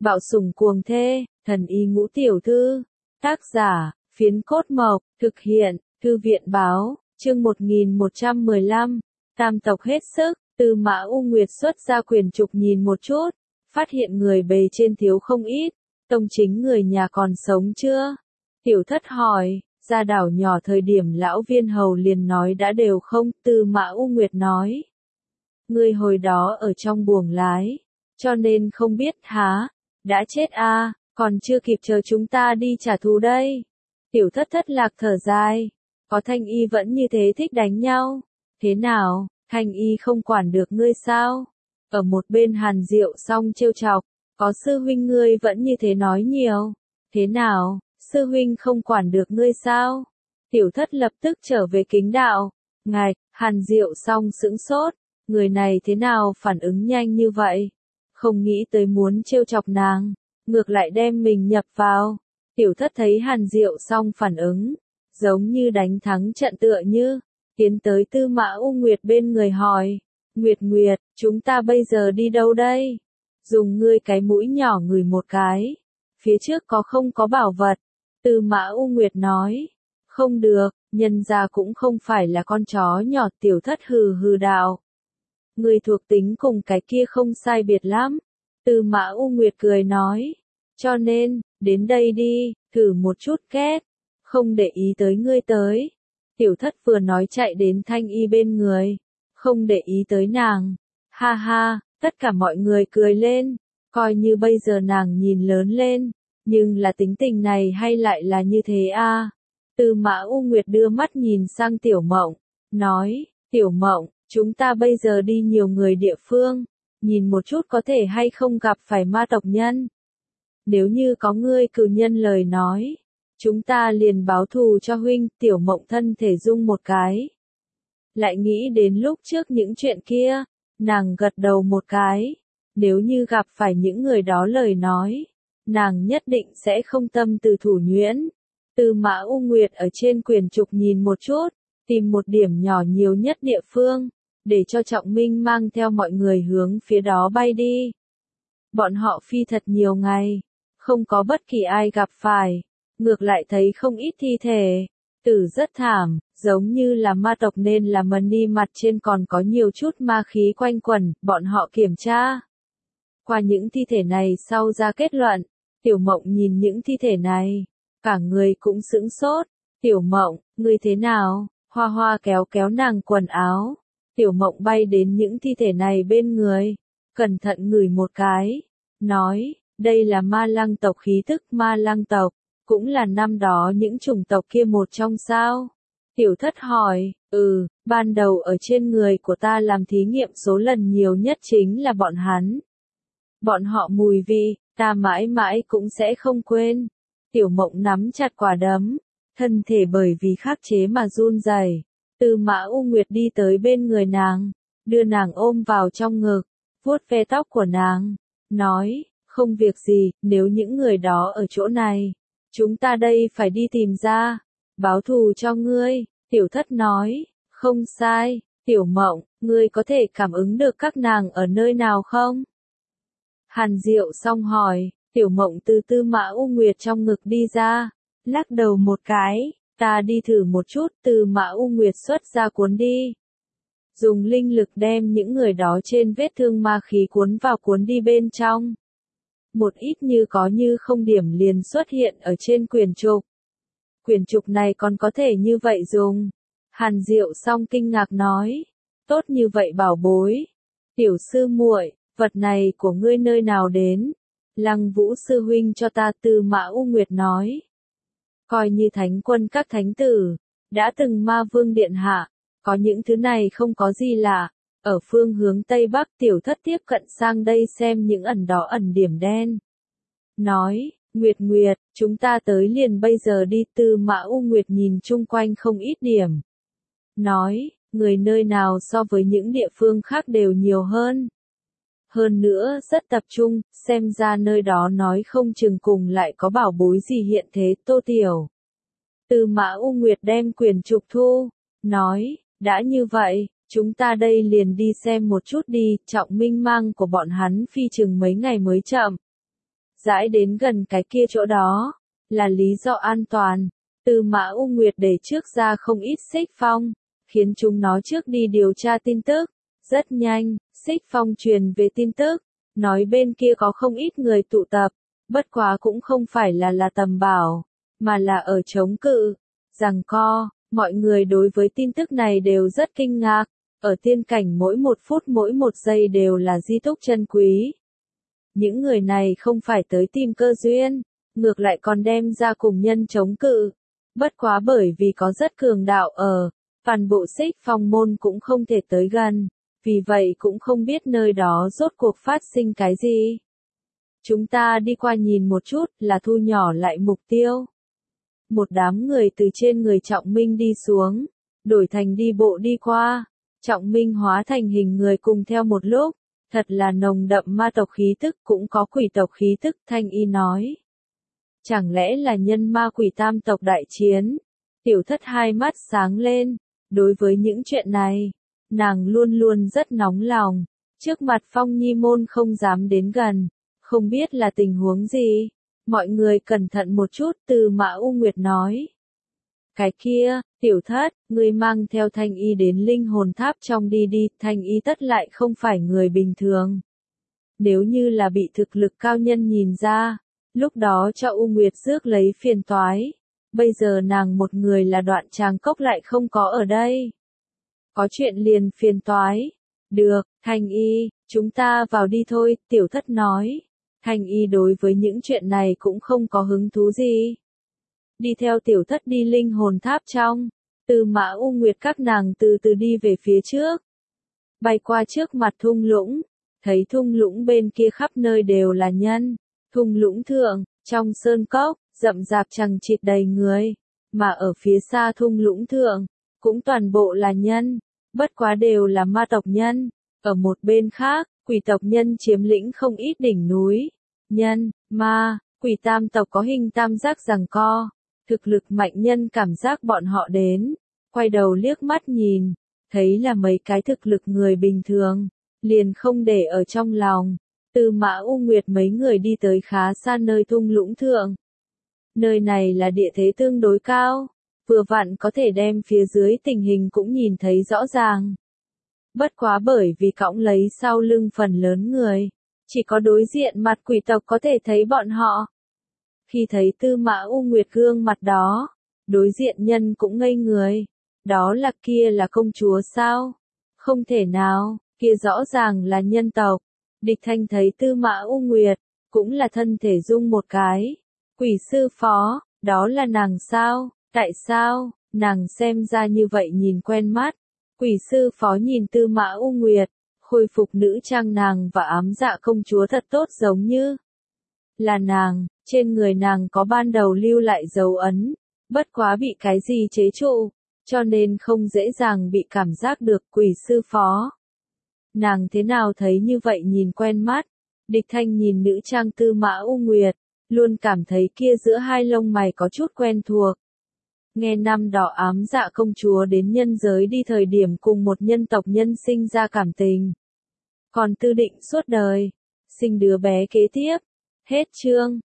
Bạo sủng cuồng thê, thần y ngũ tiểu thư. Tác giả, Phiến Cốt Mộc, thực hiện, Thư viện báo, chương 1115. Tam tộc hết sức, Tư Mã U Nguyệt xuất ra quyển trục nhìn một chút, phát hiện người bề trên thiếu không ít, tông chính người nhà còn sống chưa? Tiểu thất hỏi, ra đảo nhỏ thời điểm lão viên hầu liền nói đã đều không, Tư Mã U Nguyệt nói. Ngươi hồi đó ở trong buồng lái, cho nên không biết há, đã chết a, còn chưa kịp chờ chúng ta đi trả thù đây. Tiểu thất thất lạc thở dài, có Thanh Y vẫn như thế thích đánh nhau, thế nào, Thanh Y không quản được ngươi sao? Ở một bên Hàn Diệu xong trêu chọc, có sư huynh ngươi vẫn như thế nói nhiều, thế nào, sư huynh không quản được ngươi sao? Tiểu thất lập tức trở về kính đạo, ngài, Hàn Diệu xong sững sốt, người này thế nào phản ứng nhanh như vậy? Không nghĩ tới muốn trêu chọc nàng, ngược lại đem mình nhập vào. Tiểu thất thấy Hàn Diệu xong phản ứng, giống như đánh thắng trận tựa như, tiến tới Tư Mã U Nguyệt bên người hỏi, Nguyệt Nguyệt, chúng ta bây giờ đi đâu đây? Dùng ngươi cái mũi nhỏ ngửi một cái, phía trước không có bảo vật. Tư Mã U Nguyệt nói, không được, nhân gia cũng không phải là con chó nhỏ. Tiểu thất hừ hừ đạo. Người thuộc tính cùng cái kia không sai biệt lắm. Tư Mã U Nguyệt cười nói, cho nên, đến đây đi, thử một chút két, không để ý tới ngươi tới. Tiểu thất vừa nói chạy đến Thanh Y bên người, không để ý tới nàng. Ha ha, tất cả mọi người cười lên, coi như bây giờ nàng nhìn lớn lên, nhưng là tính tình này hay lại là như thế a? Tư Mã U Nguyệt đưa mắt nhìn sang Tiểu Mộng, nói, Tiểu Mộng, chúng ta bây giờ đi nhiều người địa phương, nhìn một chút có thể hay không gặp phải ma tộc nhân. Nếu như có ngươi cử nhân lời nói, chúng ta liền báo thù cho huynh. Tiểu Mộng thân thể rung một cái. Lại nghĩ đến lúc trước những chuyện kia, nàng gật đầu một cái. Nếu như gặp phải những người đó lời nói, nàng nhất định sẽ không tâm từ thủ nhuyễn. Tư Mã U Nguyệt ở trên quyển trục nhìn một chút, tìm một điểm nhỏ nhiều nhất địa phương, để cho Trọng Minh mang theo mọi người hướng phía đó bay đi. Bọn họ phi thật nhiều ngày, không có bất kỳ ai gặp phải, ngược lại thấy không ít thi thể, tử rất thảm, giống như là ma tộc nên là mani mặt trên còn có nhiều chút ma khí quanh quẩn. Bọn họ kiểm tra qua những thi thể này sau ra kết luận. Tiểu Mộng nhìn những thi thể này, cả người cũng sững sốt. Tiểu Mộng, ngươi thế nào? Hoa Hoa kéo kéo nàng quần áo. Tiểu Mộng bay đến những thi thể này bên người, cẩn thận ngửi một cái, nói, đây là ma lăng tộc khí thức. Ma lăng tộc, cũng là năm đó những chủng tộc kia một trong sao? Tiểu thất hỏi, ban đầu ở trên người của ta làm thí nghiệm số lần nhiều nhất chính là bọn hắn. Bọn họ mùi vị, ta mãi mãi cũng sẽ không quên. Tiểu Mộng nắm chặt quả đấm, thân thể bởi vì khắc chế mà run rẩy. Tư Mã U Nguyệt đi tới bên người nàng, đưa nàng ôm vào trong ngực, vuốt ve tóc của nàng, nói, không việc gì, nếu những người đó ở chỗ này, chúng ta đây phải đi tìm ra, báo thù cho ngươi. Tiểu thất nói, không sai. Tiểu Mộng, ngươi có thể cảm ứng được các nàng ở nơi nào không? Hàn Diệu xong hỏi. Tiểu Mộng từ Tư Mã U Nguyệt trong ngực đi ra, lắc đầu một cái, ta đi thử một chút. Tư Mã U Nguyệt xuất ra cuốn đi, dùng linh lực đem những người đó trên vết thương ma khí cuốn vào cuốn đi bên trong. Một ít như có như không điểm liền xuất hiện ở trên quyển trục. Quyển trục này còn có thể như vậy dùng. Hàn Diệu xong kinh ngạc nói, tốt như vậy bảo bối. Tiểu sư muội, vật này của ngươi nơi nào đến? Lăng Vũ sư huynh cho ta. Tư Mã U Nguyệt nói, coi như thánh quân các thánh tử, đã từng ma vương điện hạ, có những thứ này không có gì lạ. Ở phương hướng Tây Bắc. Tiểu thất tiếp cận sang đây xem những ẩn đó ẩn điểm đen. Nói, Nguyệt Nguyệt, chúng ta tới liền bây giờ đi. Tư Mã U Nguyệt nhìn chung quanh không ít điểm. Nói, người nơi nào so với những địa phương khác đều nhiều hơn. Hơn nữa rất tập trung, xem ra nơi đó nói không chừng cùng lại có bảo bối gì hiện thế. Tô Tiểu. Tư Mã U Nguyệt đem quyển trục thu, nói, đã như vậy, chúng ta đây liền đi xem một chút đi. Trọng Minh mang của bọn hắn phi chừng mấy ngày mới chậm rãi đến gần cái kia chỗ đó, là lý do an toàn. Tư Mã U Nguyệt để trước ra không ít Xích Phong, khiến chúng nó trước đi điều tra tin tức. Rất nhanh, Xích Phong truyền về tin tức, nói bên kia có không ít người tụ tập, bất quá cũng không phải là tầm bảo, mà là ở chống cự, giằng co. Mọi người đối với tin tức này đều rất kinh ngạc, ở tiên cảnh mỗi một phút mỗi một giây đều là di túc chân quý. Những người này không phải tới tìm cơ duyên, ngược lại còn đem ra cùng nhân chống cự. Bất quá bởi vì có rất cường đạo ở, toàn bộ Xích Phong môn cũng không thể tới gần, vì vậy cũng không biết nơi đó rốt cuộc phát sinh cái gì. Chúng ta đi qua nhìn một chút là thu nhỏ lại mục tiêu. Một đám người từ trên người Trọng Minh đi xuống, đổi thành đi bộ đi qua. Trọng Minh hóa thành hình người cùng theo một lúc, thật là nồng đậm ma tộc khí tức cũng có quỷ tộc khí tức, Thanh Y nói. Chẳng lẽ là nhân ma quỷ tam tộc đại chiến? Tiểu Thất hai mắt sáng lên, đối với những chuyện này, nàng luôn luôn rất nóng lòng, trước mặt Phong Nhi môn không dám đến gần, không biết là tình huống gì. Mọi người cẩn thận một chút, Tư Mã U Nguyệt nói. Cái kia, Tiểu Thất, ngươi mang theo Thanh Y đến linh hồn tháp trong đi đi, Thanh Y tất lại không phải người bình thường. Nếu như là bị thực lực cao nhân nhìn ra, lúc đó cho U Nguyệt rước lấy phiền toái. Bây giờ nàng một người là Đoạn Tràng Cốc lại không có ở đây. Có chuyện liền phiền toái. Được, Thanh Y, chúng ta vào đi thôi, Tiểu Thất nói. Thanh Y đối với những chuyện này cũng không có hứng thú gì. Đi theo Tiểu Thất đi linh hồn tháp trong, Tư Mã U Nguyệt các nàng từ từ đi về phía trước. Bay qua trước mặt thung lũng, thấy thung lũng bên kia khắp nơi đều là nhân. Thung lũng thượng, trong sơn cốc, rậm rạp chằng chịt đầy người, mà ở phía xa thung lũng thượng, cũng toàn bộ là nhân, bất quá đều là ma tộc nhân. Ở một bên khác, quỷ tộc nhân chiếm lĩnh không ít đỉnh núi. Nhân, ma, quỷ tam tộc có hình tam giác giằng co. Thực lực mạnh nhân cảm giác bọn họ đến, quay đầu liếc mắt nhìn, thấy là mấy cái thực lực người bình thường, liền không để ở trong lòng. Tư Mã U Nguyệt mấy người đi tới khá xa nơi thung lũng thượng. Nơi này là địa thế tương đối cao, vừa vặn có thể đem phía dưới tình hình cũng nhìn thấy rõ ràng. Bất quá bởi vì cõng lấy sau lưng phần lớn người, chỉ có đối diện mặt quỷ tộc có thể thấy bọn họ. Khi thấy Tư Mã U Nguyệt gương mặt đó, đối diện nhân cũng ngây người. Đó là kia là công chúa sao? Không thể nào, kia rõ ràng là nhân tộc. Địch Thanh thấy Tư Mã U Nguyệt, cũng là thân thể rung một cái. Quỷ sư phó, đó là nàng sao? Tại sao? Nàng xem ra như vậy nhìn quen mắt. Quỷ sư phó nhìn Tư Mã U Nguyệt, khôi phục nữ trang nàng và ám dạ công chúa thật tốt giống như là nàng, trên người nàng có ban đầu lưu lại dấu ấn, bất quá bị cái gì chế trụ, cho nên không dễ dàng bị cảm giác được. Quỷ sư phó. Nàng thế nào thấy như vậy nhìn quen mắt. Địch Thanh nhìn nữ trang Tư Mã U Nguyệt, luôn cảm thấy kia giữa hai lông mày có chút quen thuộc. Nghe năm đó ám dạ công chúa đến nhân giới đi thời điểm cùng một nhân tộc nhân sinh ra cảm tình. Còn tư định suốt đời, sinh đứa bé kế tiếp. Hết chương.